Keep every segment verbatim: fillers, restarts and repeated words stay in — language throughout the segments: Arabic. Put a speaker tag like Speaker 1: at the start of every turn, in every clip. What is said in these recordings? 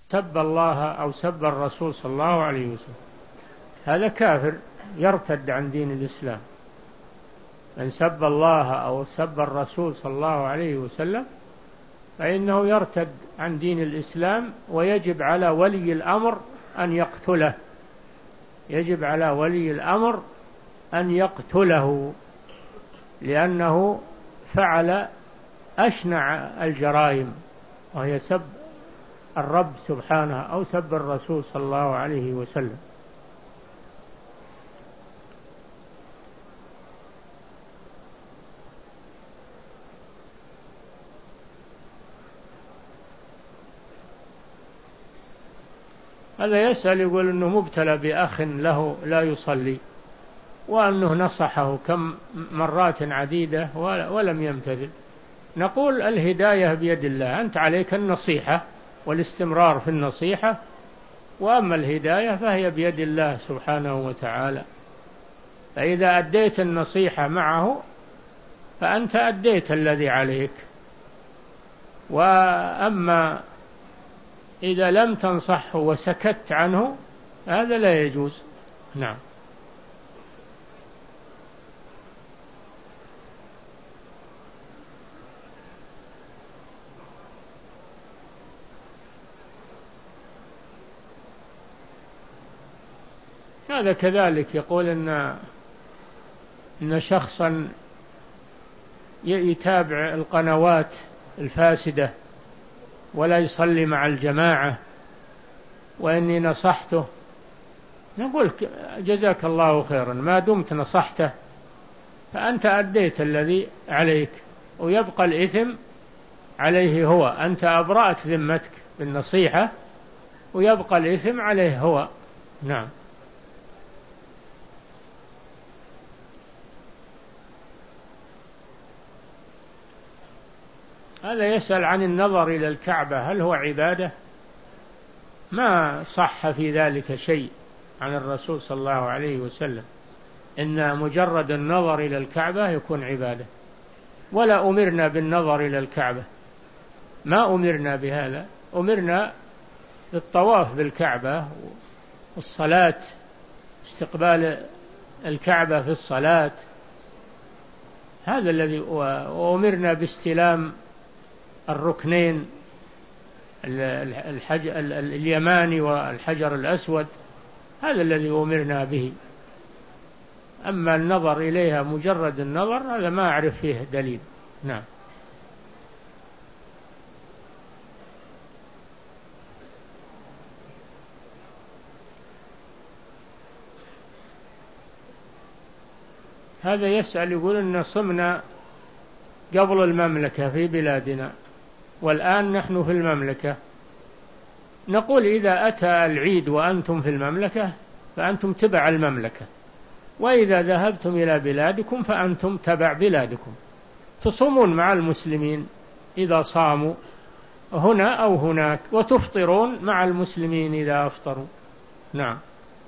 Speaker 1: سب الله أو سب الرسول صلى الله عليه وسلم هذا كافر يرتد عن دين الإسلام. من سب الله أو سب الرسول صلى الله عليه وسلم فإنه يرتد عن دين الإسلام، ويجب على ولي الأمر أن يقتله، يجب على ولي الأمر أن يقتله، لأنه فعل أشنع الجرائم، وهي سب الرب سبحانه أو سب الرسول صلى الله عليه وسلم. هذا يسأل يقول أنه مبتلى بأخ له لا يصلي، وأنه نصحه كم مرات عديدة ولم يمتثل. نقول الهداية بيد الله، أنت عليك النصيحة والاستمرار في النصيحة، وأما الهداية فهي بيد الله سبحانه وتعالى. فإذا أديت النصيحة معه فأنت أديت الذي عليك، وأما إذا لم تنصحه وسكت عنه هذا لا يجوز. نعم. هذا كذلك يقول إن إن شخصا يتابع القنوات الفاسدة ولا يصلي مع الجماعة، وإني نصحته. نقول جزاك الله خيرا، ما دمت نصحته فأنت أديت الذي عليك، ويبقى الإثم عليه هو. أنت أبرأت ذمتك بالنصيحة، ويبقى الإثم عليه هو. نعم. هذا يسأل عن النظر إلى الكعبة هل هو عبادة؟ ما صح في ذلك شيء عن الرسول صلى الله عليه وسلم إن مجرد النظر إلى الكعبة يكون عبادة، ولا أمرنا بالنظر إلى الكعبة، ما أمرنا بهذا. أمرنا بالطواف بالكعبة والصلاة، استقبال الكعبة في الصلاة، هذا الذي أمرنا باستلام الركنين الحجر اليماني والحجر الأسود، هذا الذي أمرنا به. أما النظر إليها مجرد النظر هذا ما أعرف فيه دليل. نعم. هذا يسأل يقول إن صمنا قبل المملكة في بلادنا والآن نحن في المملكة. نقول إذا أتى العيد وأنتم في المملكة فأنتم تبع المملكة، وإذا ذهبتم إلى بلادكم فأنتم تبع بلادكم، تصومون مع المسلمين إذا صاموا هنا أو هناك، وتفطرون مع المسلمين إذا أفطروا. نعم.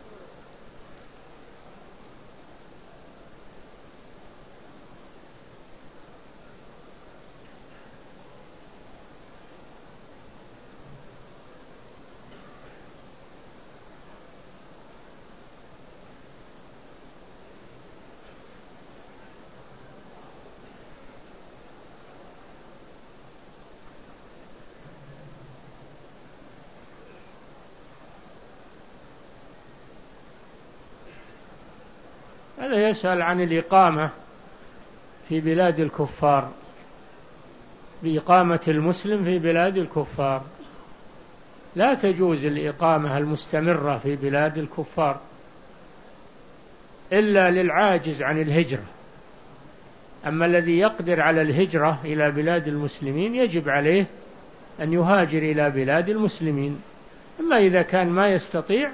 Speaker 1: هذا يسأل عن الإقامة في بلاد الكفار، بإقامة المسلم في بلاد الكفار. لا تجوز الإقامة المستمرة في بلاد الكفار إلا للعاجز عن الهجرة. أما الذي يقدر على الهجرة إلى بلاد المسلمين يجب عليه أن يهاجر إلى بلاد المسلمين. أما إذا كان ما يستطيع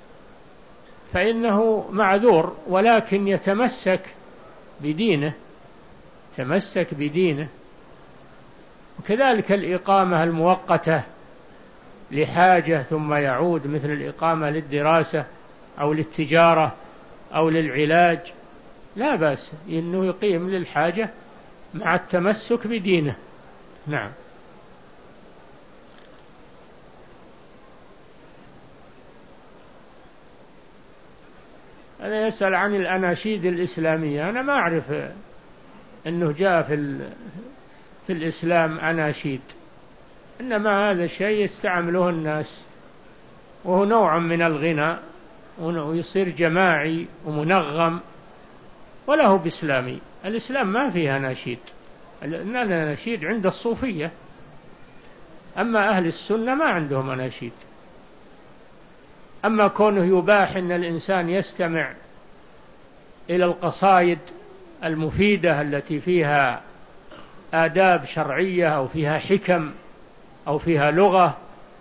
Speaker 1: فإنه معذور، ولكن يتمسك بدينه، تمسك بدينه. وكذلك الإقامة المؤقتة لحاجة ثم يعود، مثل الإقامة للدراسة أو للتجارة أو للعلاج، لا بأس إنه يقيم للحاجة مع التمسك بدينه. نعم. أنا يسأل عن الأناشيد الإسلامية. أنا ما أعرف أنه جاء في, في الإسلام أناشيد، إنما هذا شيء يستعمله الناس، وهو نوع من الغنى، ويصير جماعي ومنغم، وله بإسلامي. الإسلام ما فيه أناشيد، الأناشيد عند الصوفية، أما أهل السنة ما عندهم أناشيد. أما كونه يباح أن الإنسان يستمع إلى القصائد المفيدة التي فيها آداب شرعية أو فيها حكم أو فيها لغة،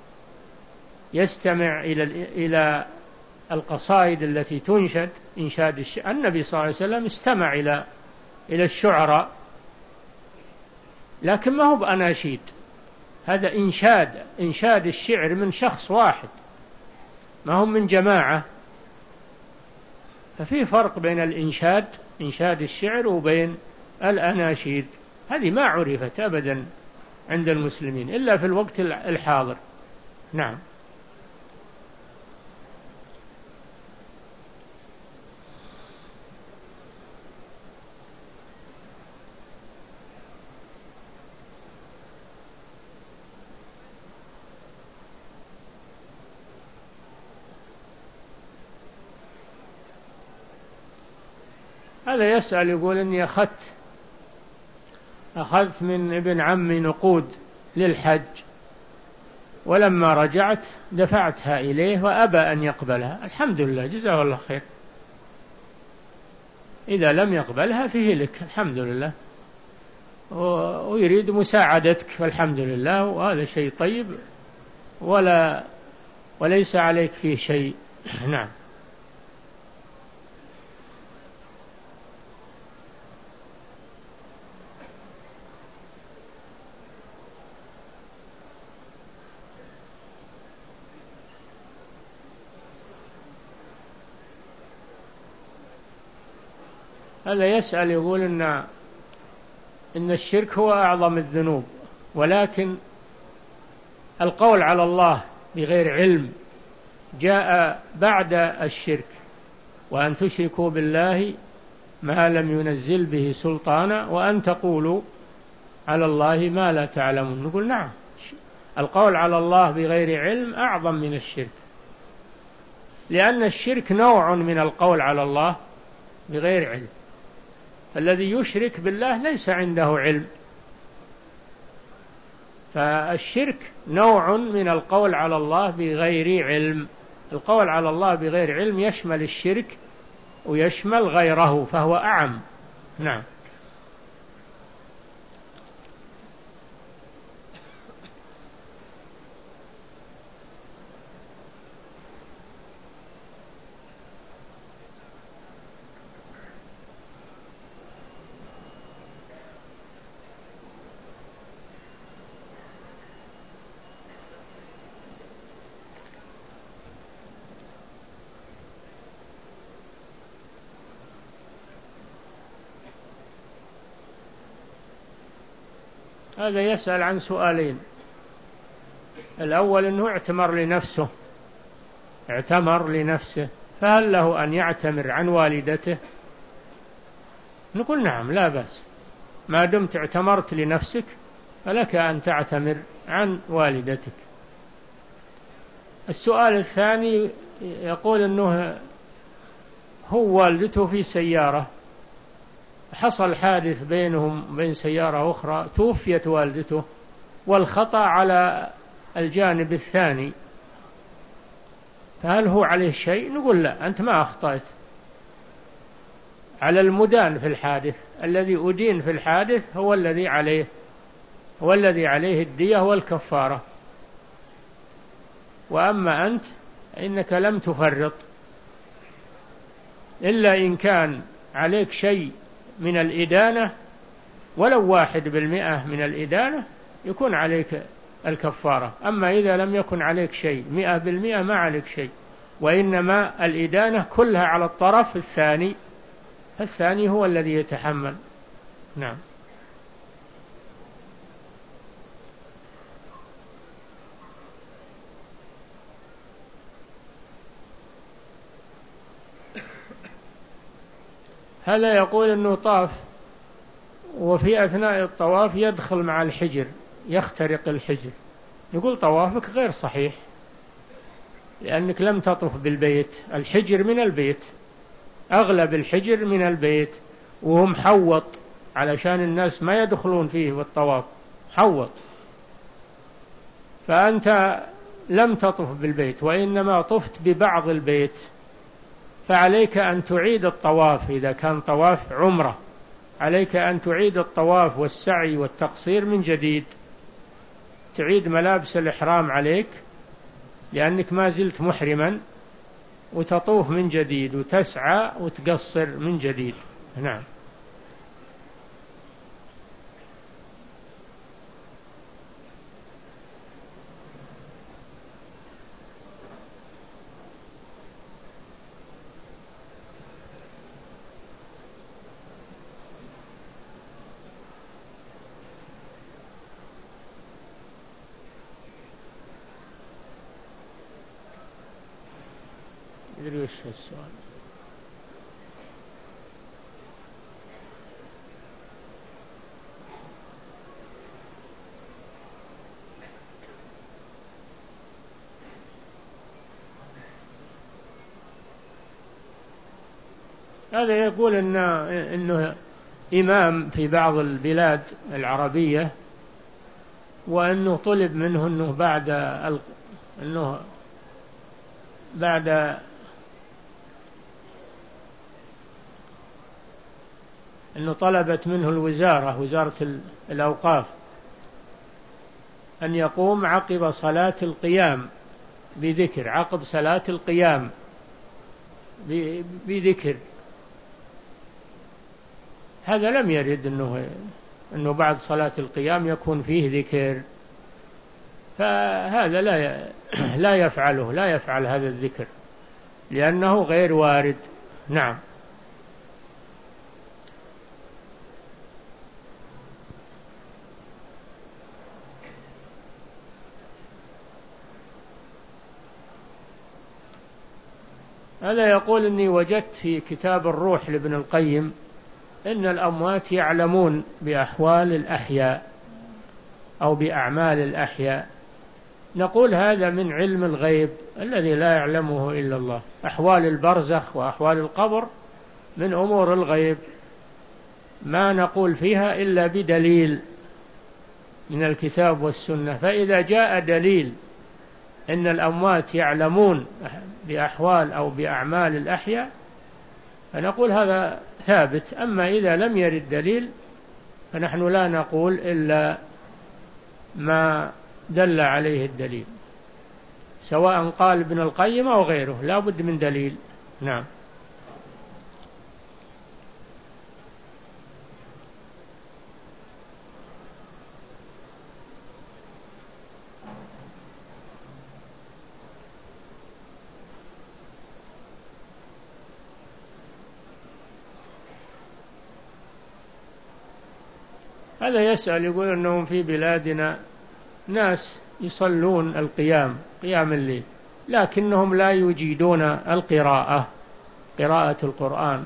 Speaker 1: يستمع إلى إلى القصائد التي تنشد إنشاد الش... النبي صلى الله عليه وسلم استمع إلى إلى الشعراء، لكن ما هو بأناشيد، هذا إنشاد إنشاد الشعر من شخص واحد، ما هم من جماعة. ففي فرق بين الإنشاد إنشاد الشعر وبين الأناشيد. هذه ما عرفت أبدا عند المسلمين إلا في الوقت الحاضر. نعم. هذا يسأل يقول إني أخذت أخذت من ابن عمي نقود للحج، ولما رجعت دفعتها إليه وأبى أن يقبلها. الحمد لله، جزاه الله خير. إذا لم يقبلها فيه لك، الحمد لله، ويريد مساعدتك، فالحمد لله، وهذا شيء طيب، ولا وليس عليك فيه شيء. نعم. هذا يسأل يقول إن إن الشرك هو أعظم الذنوب، ولكن القول على الله بغير علم جاء بعد الشرك، وأن تشركوا بالله ما لم ينزل به سلطانا وأن تقولوا على الله ما لا تعلمون. نقول نعم، القول على الله بغير علم أعظم من الشرك، لأن الشرك نوع من القول على الله بغير علم. الذي يشرك بالله ليس عنده علم، فالشرك نوع من القول على الله بغير علم. القول على الله بغير علم يشمل الشرك ويشمل غيره، فهو أعم. نعم. هذا يسأل عن سؤالين. الأول أنه اعتمر لنفسه اعتمر لنفسه فهل له أن يعتمر عن والدته؟ نقول نعم، لا بأس، ما دمت اعتمرت لنفسك فلك أن تعتمر عن والدتك. السؤال الثاني يقول أنه هو والدته في سيارة، حصل حادث بينهم بين سيارة أخرى، توفيت والدته، والخطأ على الجانب الثاني، فهل هو عليه شيء؟ نقول لا، أنت ما أخطأت، على المدان في الحادث، الذي أدين في الحادث هو الذي عليه هو الذي عليه الدية والكفارة، وأما أنت إنك لم تفرط، إلا إن كان عليك شيء من الإدانة ولو واحد بالمئة من الإدانة يكون عليك الكفارة. أما إذا لم يكن عليك شيء مئة بالمئة ما عليك شيء، وإنما الإدانة كلها على الطرف الثاني، الثاني هو الذي يتحمل. نعم. هذا يقول أنه طاف وفي أثناء الطواف يدخل مع الحجر يخترق الحجر، يقول طوافك غير صحيح لأنك لم تطف بالبيت، الحجر من البيت، أغلب الحجر من البيت وهو محوط علشان الناس ما يدخلون فيه بالطواف، حوط، فأنت لم تطف بالبيت وإنما طفت ببعض البيت، فعليك أن تعيد الطواف. إذا كان طواف عمرة عليك أن تعيد الطواف والسعي والتقصير من جديد، تعيد ملابس الإحرام عليك لأنك ما زلت محرما، وتطوف من جديد وتسعى وتقصر من جديد. نعم. يدري وش السؤال؟ هذا يقول إن إنه إمام في بعض البلاد العربية، وأنه طلب منه أنه بعد أنه بعد أنه طلبت منه الوزارة وزارة الأوقاف أن يقوم عقب صلاة القيام بذكر، عقب صلاة القيام بذكر. هذا لم يرد أنه أنه بعد صلاة القيام يكون فيه ذكر، فهذا لا لا يفعله، لا يفعل هذا الذكر لأنه غير وارد. نعم. هذا يقول إني وجدت في كتاب الروح لابن القيم إن الأموات يعلمون بأحوال الأحياء أو بأعمال الأحياء. نقول هذا من علم الغيب الذي لا يعلمه إلا الله. أحوال البرزخ وأحوال القبر من أمور الغيب ما نقول فيها إلا بدليل من الكتاب والسنة. فإذا جاء دليل إن الأموات يعلمون بأحوال أو بأعمال الأحياء فنقول هذا ثابت. أما إذا لم يرد دليل فنحن لا نقول إلا ما دل عليه الدليل، سواء قال ابن القيم أو غيره، لا بد من دليل. نعم. هذا يسأل يقول أنهم في بلادنا ناس يصلون القيام قيام الليل لكنهم لا يجيدون القراءة قراءة القرآن.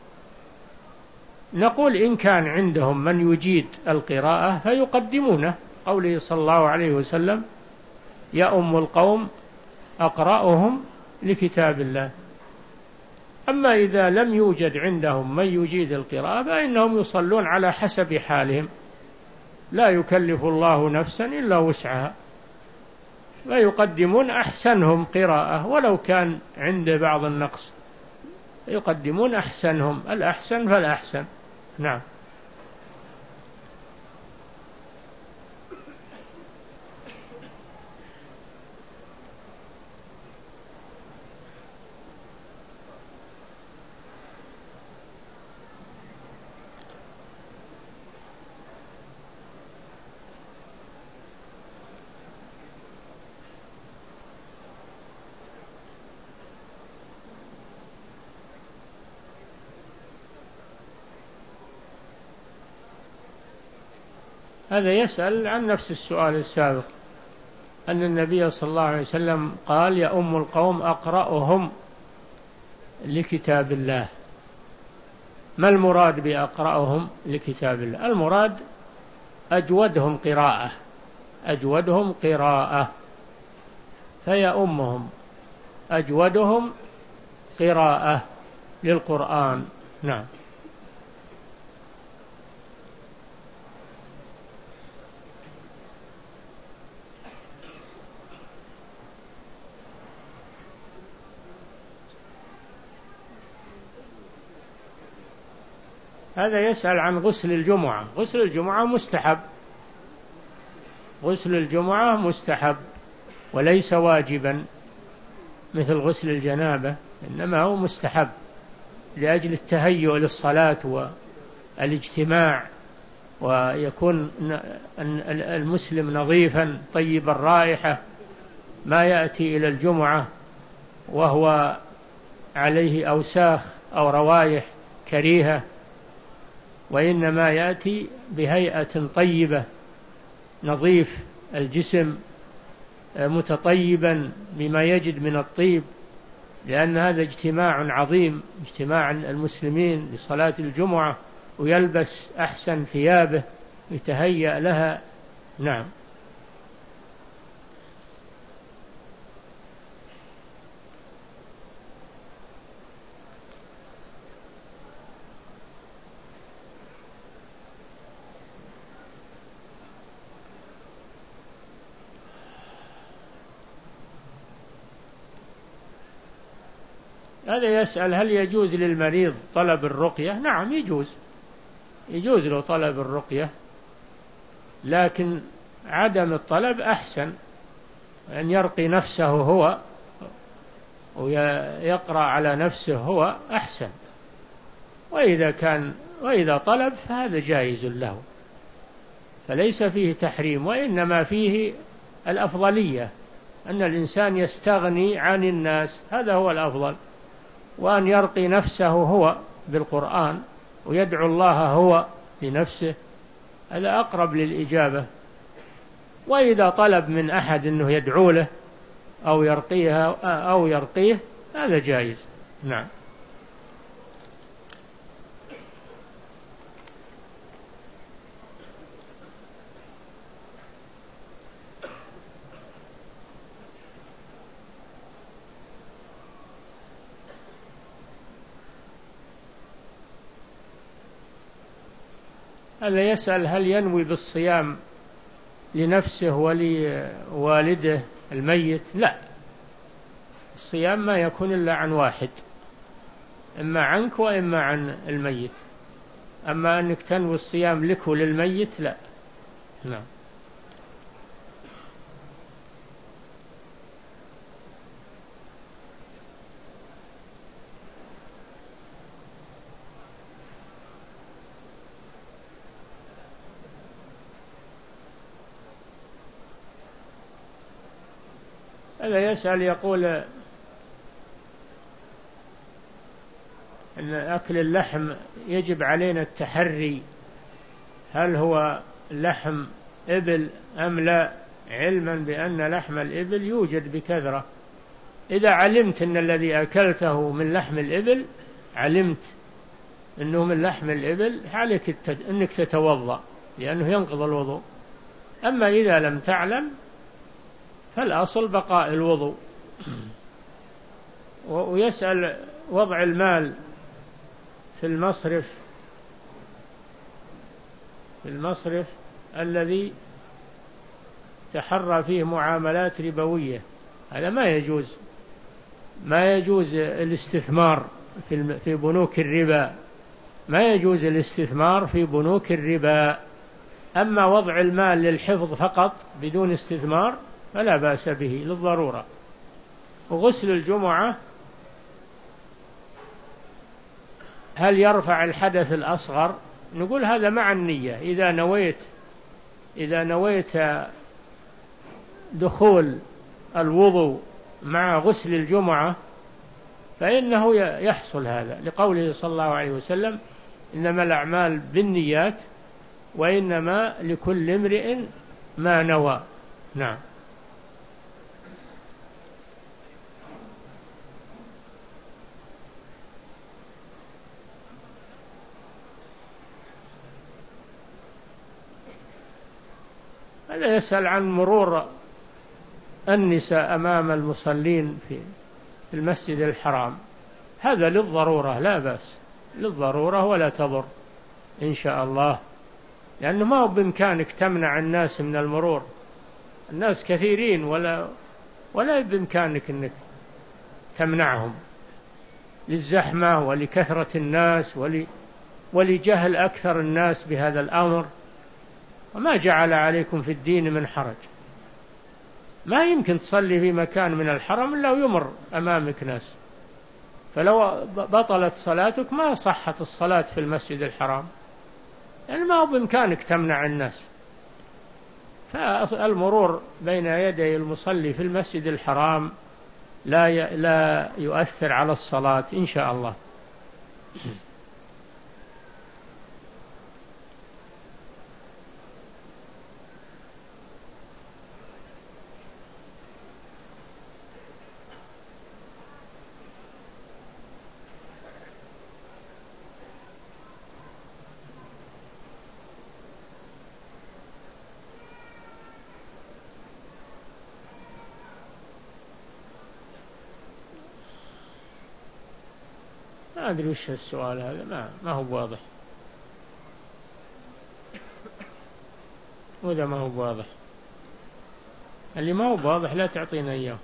Speaker 1: نقول إن كان عندهم من يجيد القراءة فيقدمونه، قوله صلى الله عليه وسلم يؤم القوم أقرأهم لكتاب الله. أما إذا لم يوجد عندهم من يجيد القراءة فإنهم يصلون على حسب حالهم، لا يكلف الله نفسا إلا وسعها، فيقدمون أحسنهم قراءة ولو كان عند بعض النقص، يقدمون أحسنهم، الأحسن فالأحسن. نعم. هذا يسأل عن نفس السؤال السابق، أن النبي صلى الله عليه وسلم قال يؤم القوم أقرأهم لكتاب الله، ما المراد بأقرأهم لكتاب الله؟ المراد أجودهم قراءة، أجودهم قراءة، فيأمهم أجودهم قراءة للقرآن. نعم. هذا يسأل عن غسل الجمعة. غسل الجمعة مستحب، غسل الجمعة مستحب وليس واجبا مثل غسل الجنابة، إنما هو مستحب لأجل التهيؤ للصلاة والاجتماع، ويكون المسلم نظيفا طيب الرائحة، ما يأتي إلى الجمعة وهو عليه أوساخ أو روائح كريهة، وإنما يأتي بهيئة طيبة، نظيف الجسم، متطيبا بما يجد من الطيب، لأن هذا اجتماع عظيم، اجتماع المسلمين لصلاة الجمعة، ويلبس أحسن ثيابه يتهيأ لها. نعم. هذا يسأل هل يجوز للمريض طلب الرقية؟ نعم يجوز، يجوز له طلب الرقية، لكن عدم الطلب أحسن، أن يرقي نفسه هو ويقرأ على نفسه هو أحسن. وإذا كان وإذا طلب فهذا جائز له، فليس فيه تحريم، وإنما فيه الأفضلية، أن الإنسان يستغني عن الناس، هذا هو الأفضل، وأن يرقي نفسه هو بالقرآن ويدعو الله هو لنفسه، هذا أقرب للإجابة. وإذا طلب من أحد أنه يدعو له أو يرقيها أو يرقيه هذا جائز. نعم. هذا يسأل هل ينوي بالصيام لنفسه ولوالده الميت؟ لا، الصيام ما يكون إلا عن واحد، إما عنك وإما عن الميت، أما أنك تنوي الصيام لك وللميت لا. نعم. هذا يسأل يقول أن أكل اللحم يجب علينا التحري، هل هو لحم إبل أم لا، علما بأن لحم الإبل يوجد بكثرة. إذا علمت أن الذي أكلته من لحم الإبل، علمت أنه من لحم الإبل، عليك أنك تتوضأ لأنه ينقض الوضوء. أما إذا لم تعلم فالأصل بقاء الوضوء. ويسأل وضع المال في المصرف في المصرف الذي تحرى فيه معاملات ربوية، هذا ما يجوز، ما يجوز الاستثمار في بنوك الربا، ما يجوز الاستثمار في بنوك الربا. أما وضع المال للحفظ فقط بدون استثمار فلا بأس به للضرورة. وغسل الجمعة هل يرفع الحدث الأصغر؟ نقول هذا مع النية، إذا نويت إذا نويت دخول الوضوء مع غسل الجمعة فإنه يحصل هذا، لقوله صلى الله عليه وسلم: إنما الأعمال بالنيات وإنما لكل امرئ ما نوى. نعم. هذا يسأل عن مرور النساء أمام المصلين في المسجد الحرام، هذا للضرورة لا بأس، للضرورة ولا تضر إن شاء الله، لأنه ما هو بإمكانك تمنع الناس من المرور، الناس كثيرين ولا ولا بإمكانك أنك تمنعهم للزحمة ولكثرة الناس ولجهل أكثر الناس بهذا الأمر، وما جعل عليكم في الدين من حرج. ما يمكن تصلي في مكان من الحرم إلا ويمر أمامك ناس، فلو بطلت صلاتك ما صحت الصلاة في المسجد الحرام، يعني ما هو بإمكانك تمنع الناس. فالمرور بين يدي المصلي في المسجد الحرام لا لا يؤثر على الصلاة إن شاء الله. ما أدري وش السؤال هذا، ما ما هو واضح، وإذا ما هو واضح اللي ما هو واضح لا تعطينا إياه.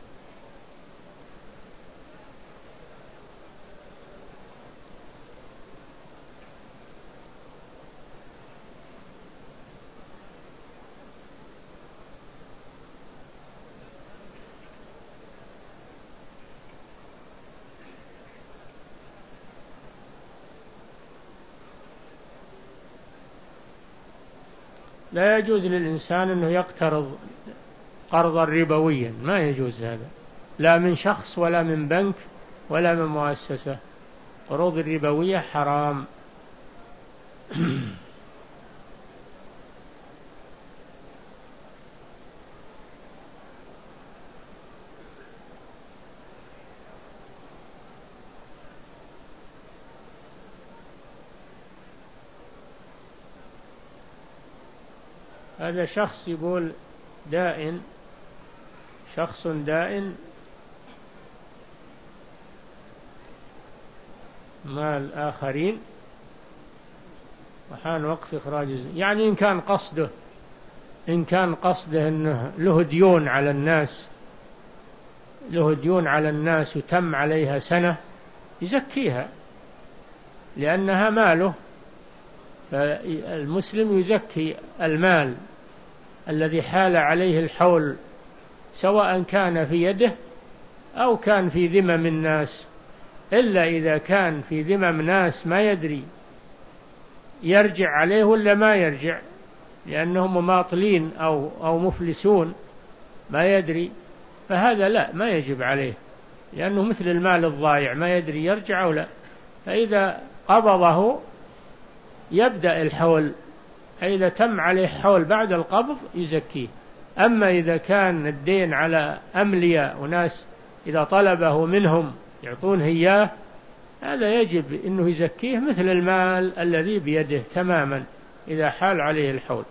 Speaker 1: لا يجوز للإنسان أنه يقترض قرضا ربويا، ما يجوز هذا، لا من شخص ولا من بنك ولا من مؤسسة، قروض الربوية حرام. هذا شخص يقول دائن، شخص دائن مال آخرين وحان وقت إخراج، يعني إن كان قصده إن كان قصده أنه له ديون على الناس له ديون على الناس وتم عليها سنة يزكيها لأنها ماله، فالمسلم يزكي المال الذي حال عليه الحول سواء كان في يده أو كان في ذمم الناس، إلا إذا كان في ذمم ناس ما يدري يرجع عليه ولا ما يرجع، لأنهم مماطلين أو أو مفلسون ما يدري، فهذا لا ما يجب عليه، لأنه مثل المال الضائع ما يدري يرجع أو لا، فإذا قبضه يبدأ الحول، فإذا تم عليه حول بعد القبض يزكيه. أما إذا كان الدين على أملياء وناس إذا طلبه منهم يعطونه إياه، هذا يجب أنه يزكيه مثل المال الذي بيده تماما إذا حال عليه الحول.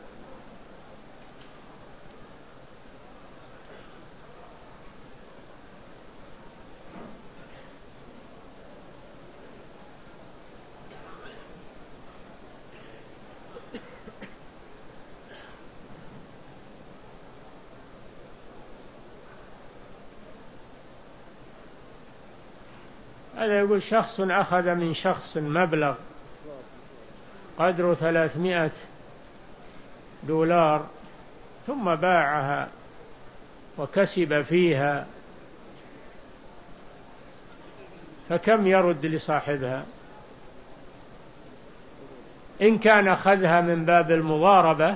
Speaker 1: هذا يقول شخص أخذ من شخص مبلغ قدره ثلاثمائة دولار ثم باعها وكسب فيها، فكم يرد لصاحبها؟ إن كان أخذها من باب المضاربة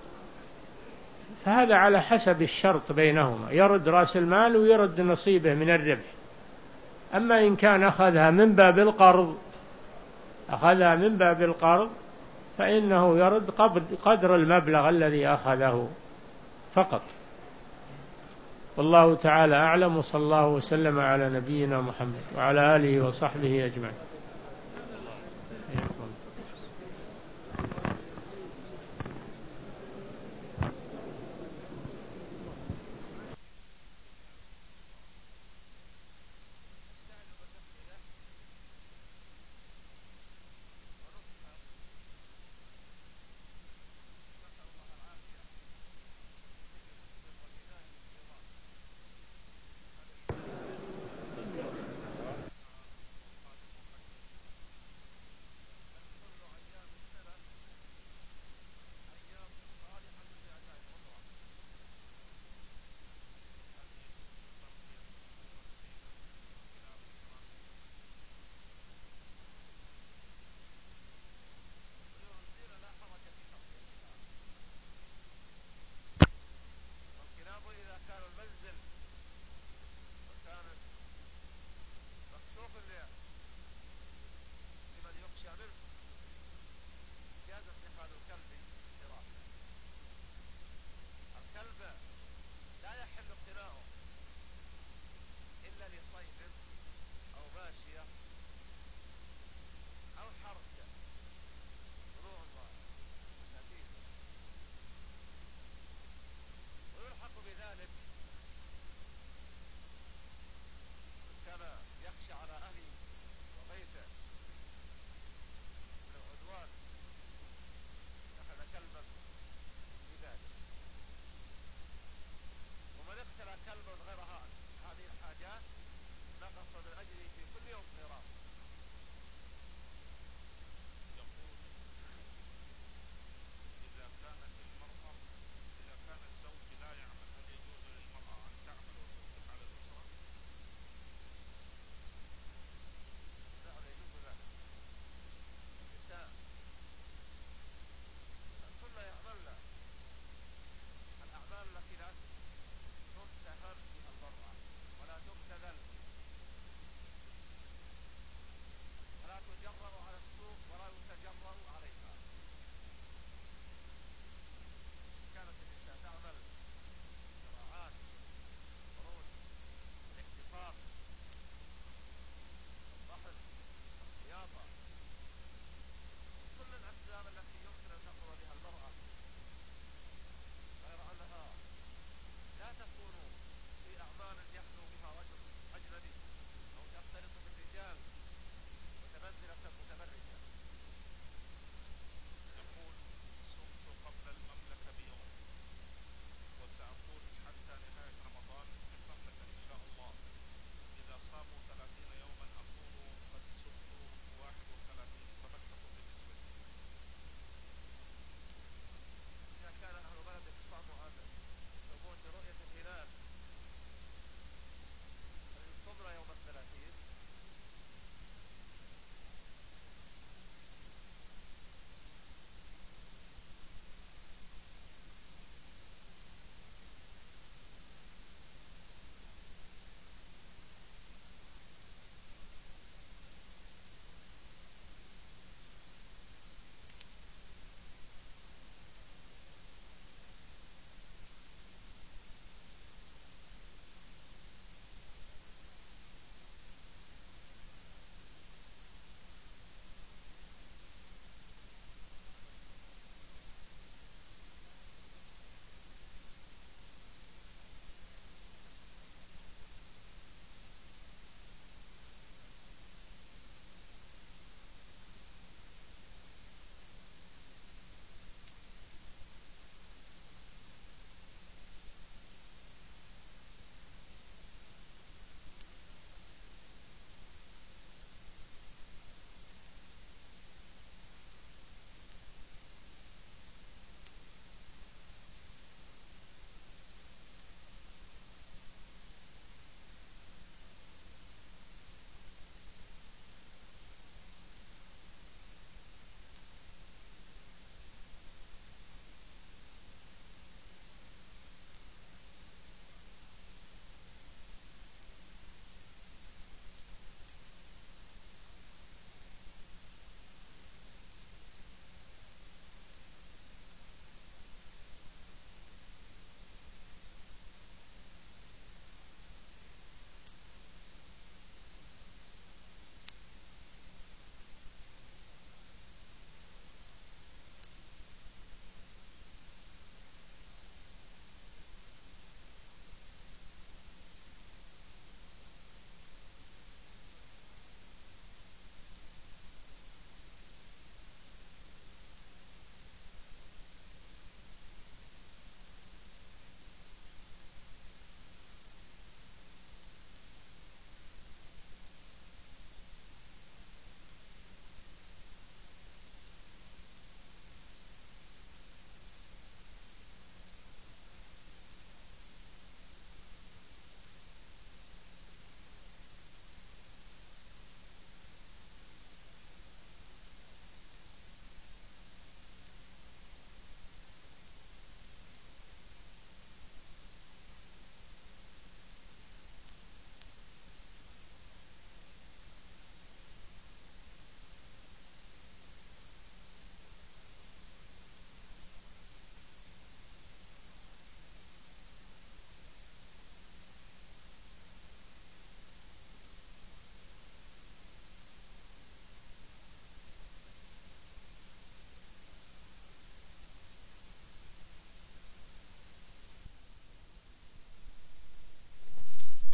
Speaker 1: فهذا على حسب الشرط بينهما، يرد رأس المال ويرد نصيبه من الربح. أما إن كان أخذها من باب القرض أخذها من باب القرض فإنه يرد قدر المبلغ الذي أخذه فقط. والله تعالى أعلم، وصلى الله وسلم على نبينا محمد وعلى آله وصحبه أجمعين.